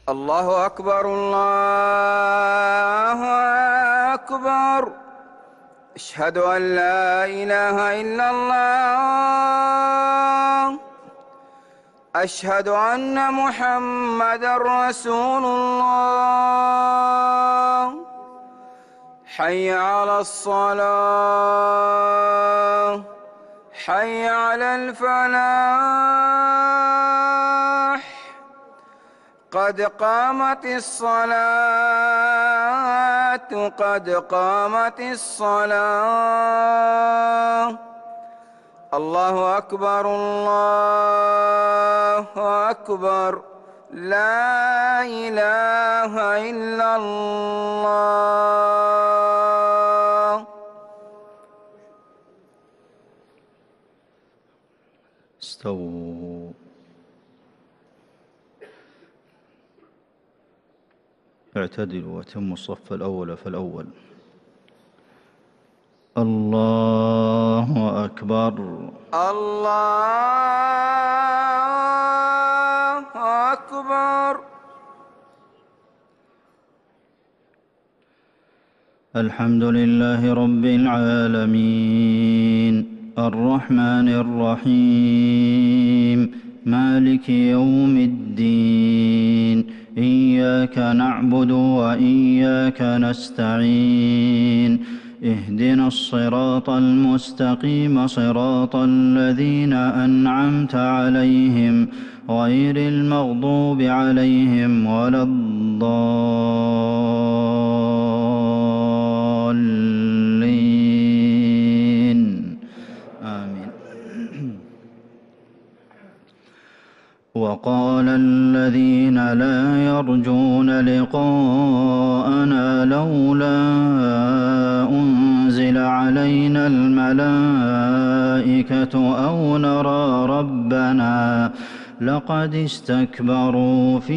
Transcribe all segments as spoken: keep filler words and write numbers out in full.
الله أكبر الله أكبر. أشهد أن لا إله إلا الله. أشهد أن محمدًا رسول الله. حي على الصلاة، حي على الفلاح، قد قامت الصلاة، قد قامت الصلاة. الله أكبر الله أكبر. لا إله إلا الله. استووا. اعتدلوا واتموا الصف الأول فالأول. الله أكبر. الله أكبر. الحمد لله رب العالمين، الرحمن الرحيم، مالك يوم الدين. إياك نعبد وإياك نستعين. اهدنا الصراط المستقيم، صراط الذين أنعمت عليهم غير المغضوب عليهم ولا الضالين. آمين. وقال الذين لا يرجون لقاءنا لولا أنزل علينا الملائكة أو نرى ربنا لقد استكبروا في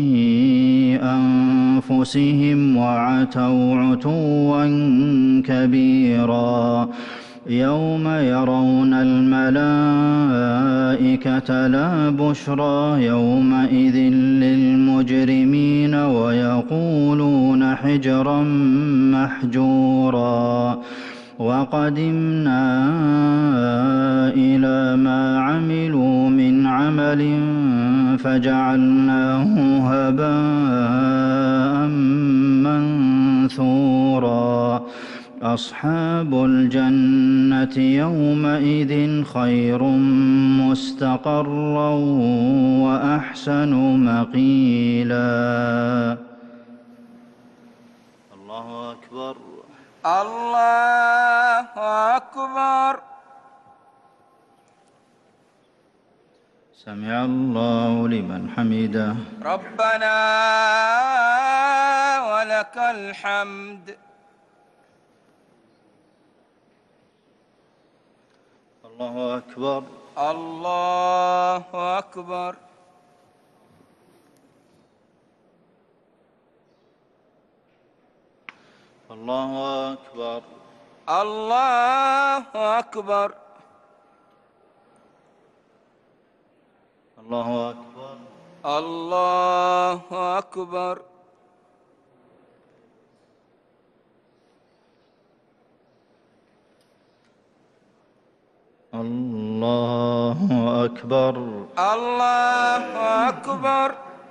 أنفسهم وعتوا عتوا كبيرا. يوم يرون الملائكة لا بشرى يومئذ للمجرمين ويقولون حجرا محجورا. وقدمنا إلى ما عملوا من عمل فجعلناه هباء منثورا. أصحاب الجنة يومئذ خير مستقرا وأحسن مقيلا. الله أكبر. الله أكبر. سمع الله لمن حمده. ربنا ولك الحمد. الله أكبر. الله أكبر. الله أكبر. الله أكبر. الله أكبر. الله أكبر. الله أكبر. الله أكبر.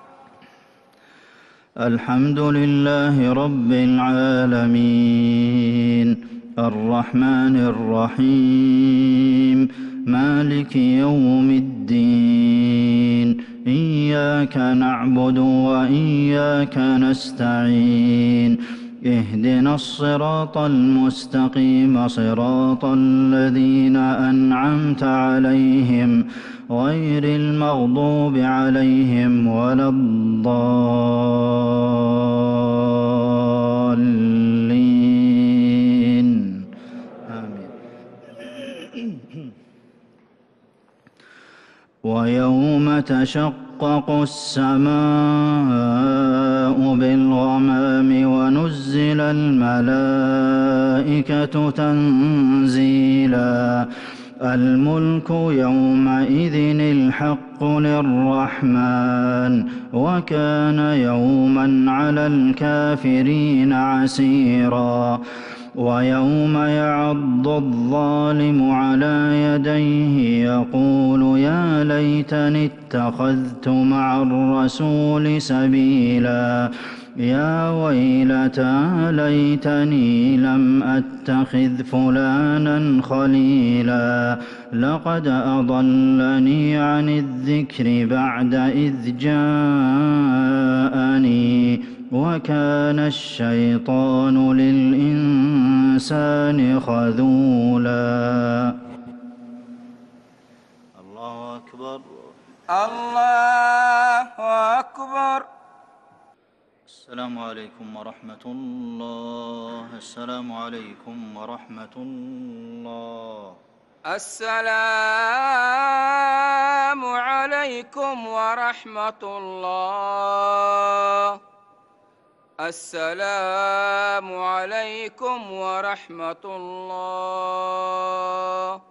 الحمد لله رب العالمين، الرحمن الرحيم، مالك يوم الدين. إياك نعبد وإياك نستعين. اهدنا الصراط المستقيم، صراط الذين أنعمت عليهم غير المغضوب عليهم ولا الضالين. آمين. ويوم تشقق السماء بالغمام ونزل الملائكة تنزيلا. الملك يومئذ الحق للرحمن وكان يوما على الكافرين عسيرا ويوم يعض الظالم على يديه يقول يا ليتني اتخذت مع الرسول سبيلا يا ويلتى ليتني لم أتخذ فلانا خليلا لقد أضلني عن الذكر بعد إذ جاءني وكان الشيطان للإنسان خذولا. الله أكبر. الله أكبر. السلام عليكم ورحمة الله. السلام عليكم ورحمة الله. السلام عليكم ورحمة الله. السلام عليكم ورحمة الله.